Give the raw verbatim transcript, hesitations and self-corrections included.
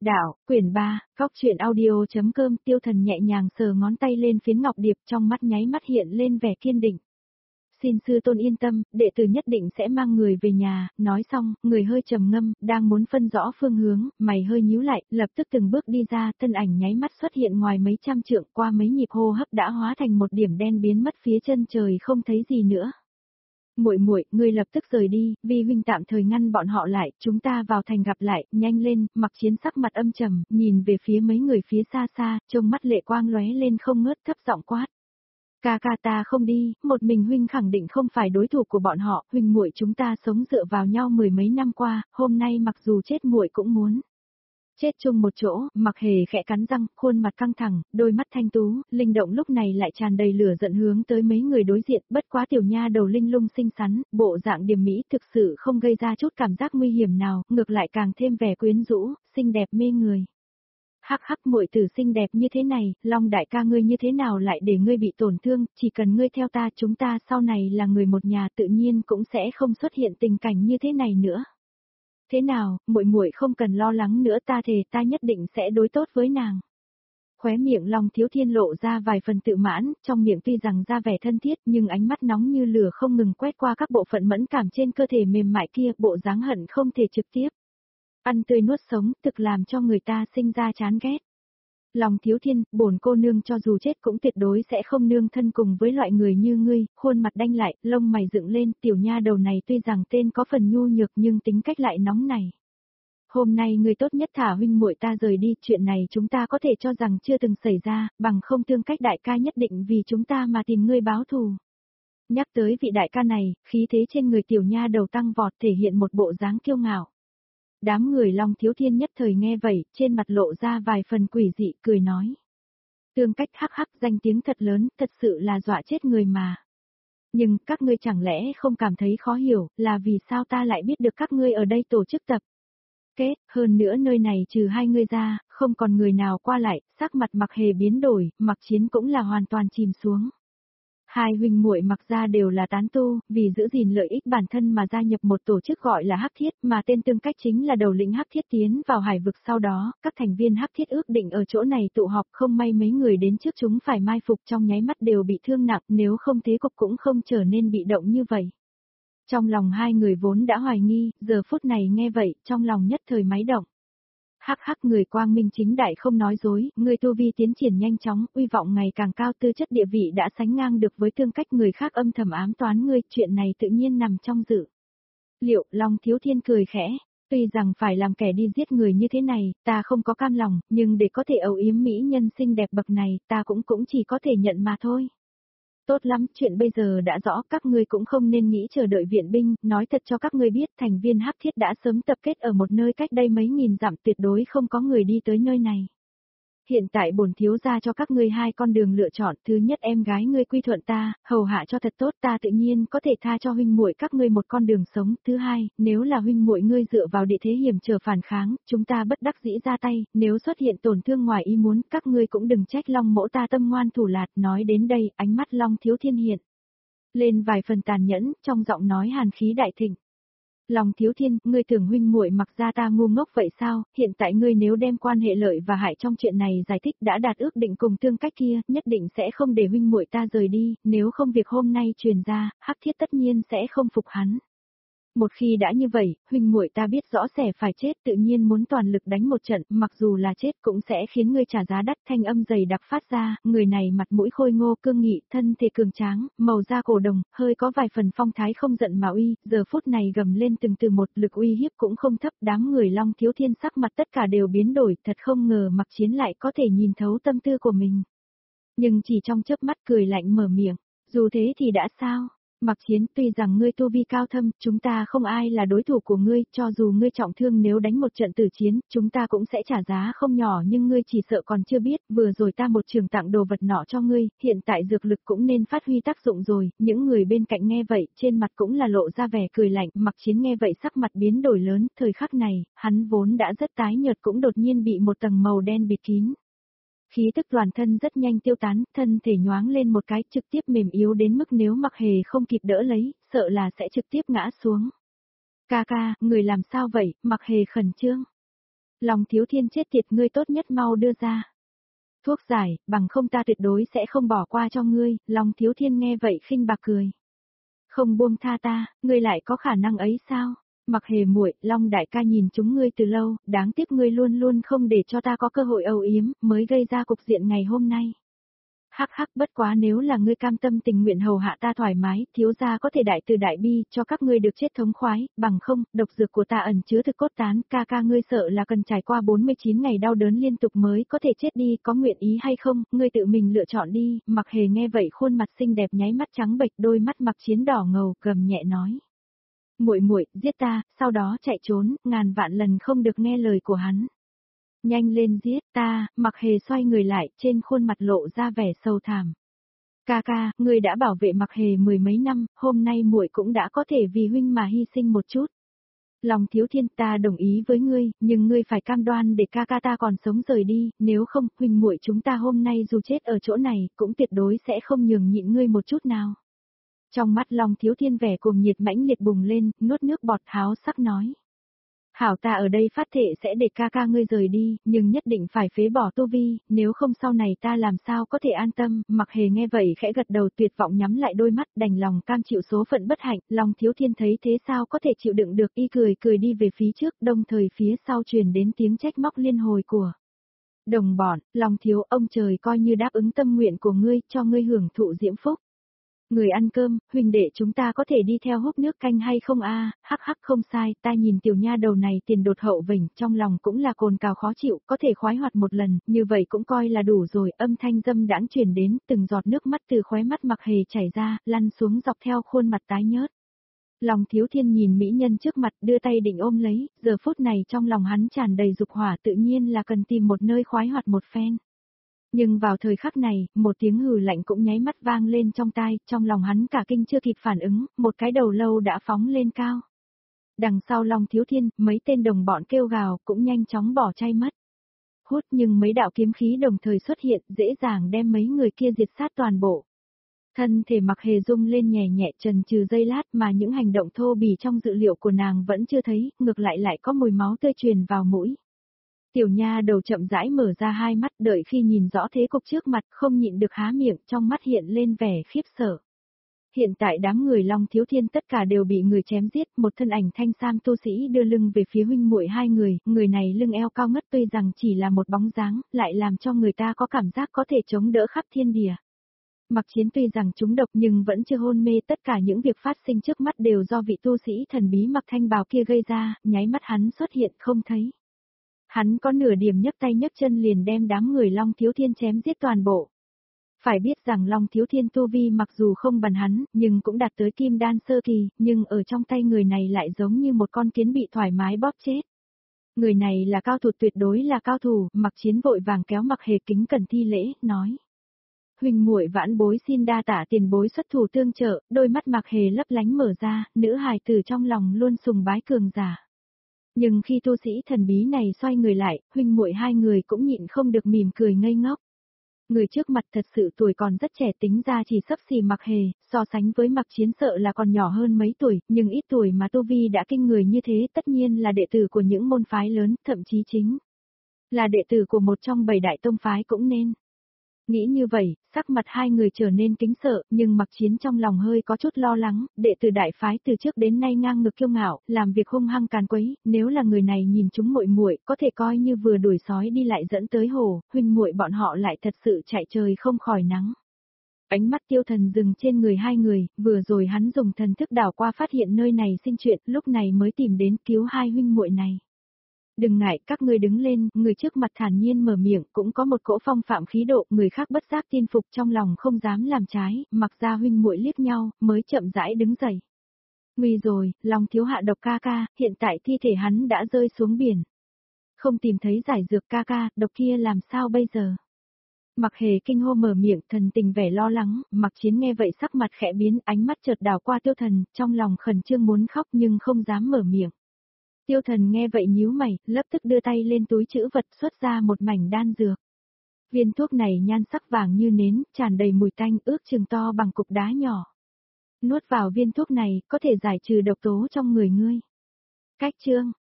Đạo, quyển ba, góc truyện audio.com. Tiêu Thần nhẹ nhàng sờ ngón tay lên phiến ngọc điệp, trong mắt nháy mắt hiện lên vẻ kiên định. Xin sư tôn yên tâm, đệ tử nhất định sẽ mang người về nhà. Nói xong, người hơi trầm ngâm, đang muốn phân rõ phương hướng, mày hơi nhíu lại, lập tức từng bước đi ra, thân ảnh nháy mắt xuất hiện ngoài mấy trăm trượng, qua mấy nhịp hô hấp đã hóa thành một điểm đen biến mất phía chân trời không thấy gì nữa. Muội muội, ngươi lập tức rời đi, Vi huynh tạm thời ngăn bọn họ lại, chúng ta vào thành gặp lại, nhanh lên. Mặc Chiến sắc mặt âm trầm, nhìn về phía mấy người phía xa xa, trông mắt lệ quang lóe lên không ngớt, thấp giọng quát. Ca ca ta không đi, một mình huynh khẳng định không phải đối thủ của bọn họ, huynh muội chúng ta sống dựa vào nhau mười mấy năm qua, hôm nay mặc dù chết muội cũng muốn chết chung một chỗ. Mặc Hề khẽ cắn răng, khuôn mặt căng thẳng, đôi mắt thanh tú, linh động lúc này lại tràn đầy lửa giận hướng tới mấy người đối diện. Bất quá tiểu nha đầu linh lung xinh xắn, bộ dạng điềm mỹ thực sự không gây ra chút cảm giác nguy hiểm nào, ngược lại càng thêm vẻ quyến rũ, xinh đẹp mê người. Hắc hắc, muội tử xinh đẹp như thế này, Long đại ca ngươi như thế nào lại để ngươi bị tổn thương, chỉ cần ngươi theo ta, chúng ta sau này là người một nhà, tự nhiên cũng sẽ không xuất hiện tình cảnh như thế này nữa. Thế nào, muội muội không cần lo lắng nữa, ta thề ta nhất định sẽ đối tốt với nàng. Khóe miệng Long Thiếu Thiên lộ ra vài phần tự mãn, trong miệng tuy rằng ra vẻ thân thiết nhưng ánh mắt nóng như lửa không ngừng quét qua các bộ phận mẫn cảm trên cơ thể mềm mại kia, bộ dáng hận không thể trực tiếp ăn tươi nuốt sống, thực làm cho người ta sinh ra chán ghét. Long Thiếu Thiên, bổn cô nương cho dù chết cũng tuyệt đối sẽ không nương thân cùng với loại người như ngươi. Khuôn mặt đanh lại, lông mày dựng lên, tiểu nha đầu này tuy rằng tên có phần nhu nhược nhưng tính cách lại nóng này. Hôm nay ngươi tốt nhất thả huynh muội ta rời đi, chuyện này chúng ta có thể cho rằng chưa từng xảy ra, bằng không Tương Cách đại ca nhất định vì chúng ta mà tìm ngươi báo thù. Nhắc tới vị đại ca này, khí thế trên người tiểu nha đầu tăng vọt, thể hiện một bộ dáng kiêu ngạo. Đám người Long Thiếu Thiên nhất thời nghe vậy, trên mặt lộ ra vài phần quỷ dị, cười nói. Tương Cách hắc hắc, danh tiếng thật lớn, thật sự là dọa chết người mà. Nhưng, các ngươi chẳng lẽ không cảm thấy khó hiểu, là vì sao ta lại biết được các ngươi ở đây tổ chức tập kết, hơn nữa nơi này trừ hai ngươi ra, không còn người nào qua lại, sắc mặt Mặc Hề biến đổi, Mặc Chiến cũng là hoàn toàn chìm xuống. Hai huynh muội Mặc gia đều là tán tu, vì giữ gìn lợi ích bản thân mà gia nhập một tổ chức gọi là Hắc Thiết, mà tên Tương Cách chính là đầu lĩnh Hắc Thiết tiến vào hải vực sau đó, các thành viên Hắc Thiết ước định ở chỗ này tụ họp, không may mấy người đến trước chúng phải mai phục trong nháy mắt đều bị thương nặng, nếu không thế cục cũng không trở nên bị động như vậy. Trong lòng hai người vốn đã hoài nghi, giờ phút này nghe vậy, trong lòng nhất thời máy động. Hắc hắc, người quang minh chính đại không nói dối, người tu vi tiến triển nhanh chóng, uy vọng ngày càng cao, tư chất địa vị đã sánh ngang được với Tương Cách, người khác âm thầm ám toán ngươi, chuyện này tự nhiên nằm trong dự liệu. Long Thiếu Thiên cười khẽ, tuy rằng phải làm kẻ đi giết người như thế này, ta không có cam lòng, nhưng để có thể âu yếm mỹ nhân xinh đẹp bậc này, ta cũng cũng chỉ có thể nhận mà thôi. Tốt lắm, chuyện bây giờ đã rõ, các ngươi cũng không nên nghĩ chờ đợi viện binh, nói thật cho các ngươi biết, thành viên Hắc Thiết đã sớm tập kết ở một nơi cách đây mấy nghìn dặm, tuyệt đối không có người đi tới nơi này. Hiện tại bổn thiếu gia cho các ngươi hai con đường lựa chọn, thứ nhất em gái ngươi quy thuận ta, hầu hạ cho thật tốt, ta tự nhiên có thể tha cho huynh muội các ngươi một con đường sống, thứ hai, nếu là huynh muội ngươi dựa vào địa thế hiểm trở phản kháng, chúng ta bất đắc dĩ ra tay, nếu xuất hiện tổn thương ngoài ý muốn, các ngươi cũng đừng trách Long mỗ ta tâm ngoan thủ lạt. Nói đến đây, ánh mắt Long Thiếu Thiên hiện lên vài phần tàn nhẫn, trong giọng nói hàn khí đại thịnh. Long Thiếu Thiên, ngươi tưởng huynh muội Mặc gia ta ngu ngốc vậy sao, hiện tại ngươi nếu đem quan hệ lợi và hại trong chuyện này giải thích đã đạt ước định cùng Tương Cách kia, nhất định sẽ không để huynh muội ta rời đi, nếu không việc hôm nay truyền ra, Hắc Thiết tất nhiên sẽ không phục hắn. Một khi đã như vậy, huynh muội ta biết rõ sẽ phải chết, tự nhiên muốn toàn lực đánh một trận, mặc dù là chết cũng sẽ khiến ngươi trả giá đắt. Thanh âm dày đặc phát ra, người này mặt mũi khôi ngô cương nghị, thân thể cường tráng, màu da cổ đồng, hơi có vài phần phong thái không giận mà uy, giờ phút này gầm lên từng từ một, lực uy hiếp cũng không thấp. Đám người Long Thiếu Thiên sắc mặt tất cả đều biến đổi, thật không ngờ Mặc Chiến lại có thể nhìn thấu tâm tư của mình. Nhưng chỉ trong chớp mắt cười lạnh mở miệng, dù thế thì đã sao? Mặc Chiến, tuy rằng ngươi tu vi cao thâm, chúng ta không ai là đối thủ của ngươi, cho dù ngươi trọng thương nếu đánh một trận tử chiến, chúng ta cũng sẽ trả giá không nhỏ, nhưng ngươi chỉ sợ còn chưa biết, vừa rồi ta một trường tặng đồ vật nọ cho ngươi, hiện tại dược lực cũng nên phát huy tác dụng rồi. Những người bên cạnh nghe vậy, trên mặt cũng là lộ ra vẻ cười lạnh. Mặc Chiến nghe vậy sắc mặt biến đổi lớn, thời khắc này, hắn vốn đã rất tái nhợt cũng đột nhiên bị một tầng màu đen bịt kín. Khí tức toàn thân rất nhanh tiêu tán, thân thể nhoáng lên một cái, trực tiếp mềm yếu đến mức nếu Mặc Hề không kịp đỡ lấy, sợ là sẽ trực tiếp ngã xuống. Ca ca, người làm sao vậy? Mặc Hề khẩn trương. Long Thiếu Thiên chết tiệt, ngươi tốt nhất mau đưa ra thuốc giải, bằng không ta tuyệt đối sẽ không bỏ qua cho ngươi. Long Thiếu Thiên nghe vậy khinh bạc cười. Không buông tha ta, ngươi lại có khả năng ấy sao? Mặc Hề muội, Long đại ca nhìn chúng ngươi từ lâu, đáng tiếc ngươi luôn luôn không để cho ta có cơ hội âu yếm, mới gây ra cục diện ngày hôm nay. Hắc hắc, bất quá nếu là ngươi cam tâm tình nguyện hầu hạ ta thoải mái, thiếu gia có thể đại từ đại bi, cho các ngươi được chết thống khoái, bằng không, độc dược của ta ẩn chứa thực cốt tán, ca ca ngươi sợ là cần trải qua bốn mươi chín ngày đau đớn liên tục mới có thể chết đi, có nguyện ý hay không, ngươi tự mình lựa chọn đi. Mặc Hề nghe vậy khuôn mặt xinh đẹp nháy mắt trắng bệch, đôi mắt Mặc Chiến đỏ ngầu, gầm nhẹ nói. Muội muội, giết ta, sau đó chạy trốn, ngàn vạn lần không được nghe lời của hắn. Nhanh lên giết ta. Mặc Hề xoay người lại, trên khuôn mặt lộ ra vẻ sâu thẳm. Ca ca, ngươi đã bảo vệ Mặc Hề mười mấy năm, hôm nay muội cũng đã có thể vì huynh mà hy sinh một chút. Long Thiếu Thiên, ta đồng ý với ngươi, nhưng ngươi phải cam đoan để ca ca ta còn sống rời đi, nếu không, huynh muội chúng ta hôm nay dù chết ở chỗ này, cũng tuyệt đối sẽ không nhường nhịn ngươi một chút nào. Trong mắt Long Thiếu Thiên vẻ cuồng nhiệt mãnh liệt bùng lên, nuốt nước bọt háo sắc nói. Hảo, ta ở đây phát thệ sẽ để ca ca ngươi rời đi, nhưng nhất định phải phế bỏ tu vi, nếu không sau này ta làm sao có thể an tâm. Mặc Hề nghe vậy khẽ gật đầu, tuyệt vọng nhắm lại đôi mắt, đành lòng cam chịu số phận bất hạnh. Long Thiếu Thiên thấy thế sao có thể chịu đựng được, y cười cười đi về phía trước, đồng thời phía sau truyền đến tiếng trách móc liên hồi của đồng bọn. Long thiếu, ông trời coi như đáp ứng tâm nguyện của ngươi, cho ngươi hưởng thụ diễm phúc. Người ăn cơm, huynh đệ chúng ta có thể đi theo húp nước canh hay không a? Hắc hắc, không sai, ta nhìn tiểu nha đầu này tiền đột hậu vỉnh, trong lòng cũng là cồn cào khó chịu, có thể khoái hoạt một lần, như vậy cũng coi là đủ rồi. Âm thanh dâm đãng truyền đến, từng giọt nước mắt từ khóe mắt Mặc Hề chảy ra, lăn xuống dọc theo khuôn mặt tái nhớt. Long Thiếu Thiên nhìn mỹ nhân trước mặt, đưa tay định ôm lấy, giờ phút này trong lòng hắn tràn đầy dục hỏa, tự nhiên là cần tìm một nơi khoái hoạt một phen. Nhưng vào thời khắc này, một tiếng hừ lạnh cũng nháy mắt vang lên trong tai, trong lòng hắn cả kinh chưa kịp phản ứng, một cái đầu lâu đã phóng lên cao. Đằng sau Long Thiếu Thiên, mấy tên đồng bọn kêu gào, cũng nhanh chóng bỏ chay mất. Hút, nhưng mấy đạo kiếm khí đồng thời xuất hiện, dễ dàng đem mấy người kia diệt sát toàn bộ. Thân thể Mặc Hề rung lên nhẹ nhẹ, trần trừ giây lát, mà những hành động thô bỉ trong dự liệu của nàng vẫn chưa thấy, ngược lại lại có mùi máu tươi truyền vào mũi. Tiểu nha đầu chậm rãi mở ra hai mắt, đợi khi nhìn rõ thế cục trước mặt, không nhịn được há miệng, trong mắt hiện lên vẻ khiếp sợ. Hiện tại đám người Long Thiếu Thiên tất cả đều bị người chém giết, một thân ảnh thanh sam tu sĩ đưa lưng về phía huynh muội hai người, người này lưng eo cao ngất tuy rằng chỉ là một bóng dáng, lại làm cho người ta có cảm giác có thể chống đỡ khắp thiên địa. Mặc Chiến tuy rằng trúng độc nhưng vẫn chưa hôn mê, tất cả những việc phát sinh trước mắt đều do vị tu sĩ thần bí mặc thanh bào kia gây ra, nháy mắt hắn xuất hiện không thấy. Hắn có nửa điểm nhấc tay nhấc chân liền đem đám người Long Thiếu Thiên chém giết toàn bộ. Phải biết rằng Long Thiếu Thiên tu vi mặc dù không bằng hắn, nhưng cũng đạt tới kim đan sơ kỳ, nhưng ở trong tay người này lại giống như một con kiến bị thoải mái bóp chết. Người này là cao thủ, tuyệt đối là cao thủ. Mặc Chiến vội vàng kéo Mặc Hề kính cẩn thi lễ, nói. Huynh muội vãn bối xin đa tạ tiền bối xuất thủ tương trợ. Đôi mắt Mặc Hề lấp lánh mở ra, nữ hài tử trong lòng luôn sùng bái cường giả. Nhưng khi tu sĩ thần bí này xoay người lại, huynh muội hai người cũng nhịn không được mỉm cười ngây ngốc. Người trước mặt thật sự tuổi còn rất trẻ, tính ra chỉ sắp xỉ Mặc Hề, so sánh với Mặc Chiến sợ là còn nhỏ hơn mấy tuổi, nhưng ít tuổi mà tu vi đã kinh người như thế, tất nhiên là đệ tử của những môn phái lớn, thậm chí chính là đệ tử của một trong bảy đại tông phái cũng nên. Nghĩ như vậy, sắc mặt hai người trở nên kính sợ, nhưng Mặc Chiến trong lòng hơi có chút lo lắng, đệ tử đại phái từ trước đến nay ngang ngược kiêu ngạo, làm việc hung hăng càn quấy, nếu là người này nhìn chúng muội muội, có thể coi như vừa đuổi sói đi lại dẫn tới hồ, huynh muội bọn họ lại thật sự chạy trời không khỏi nắng. Ánh mắt Tiêu Thần dừng trên người hai người, vừa rồi hắn dùng thần thức đảo qua phát hiện nơi này sinh chuyện, lúc này mới tìm đến cứu hai huynh muội này. Đừng ngại, các ngươi đứng lên, người trước mặt thản nhiên mở miệng, cũng có một cỗ phong phạm khí độ, người khác bất giác tin phục trong lòng không dám làm trái, mặc ra huynh muội liếc nhau, mới chậm rãi đứng dậy. Nguy rồi, Long thiếu hạ độc ca ca, hiện tại thi thể hắn đã rơi xuống biển. Không tìm thấy giải dược ca ca, độc kia làm sao bây giờ? Mặc Hề kinh hô mở miệng, thần tình vẻ lo lắng. Mặc Chiến nghe vậy sắc mặt khẽ biến, ánh mắt chợt đảo qua Tiêu Thần, trong lòng khẩn trương muốn khóc nhưng không dám mở miệng. Tiêu Thần nghe vậy nhíu mày, lập tức đưa tay lên túi trữ vật xuất ra một mảnh đan dược. Viên thuốc này nhan sắc vàng như nến, tràn đầy mùi tanh, ước chừng to bằng cục đá nhỏ. Nuốt vào viên thuốc này, có thể giải trừ độc tố trong người ngươi. Cách chương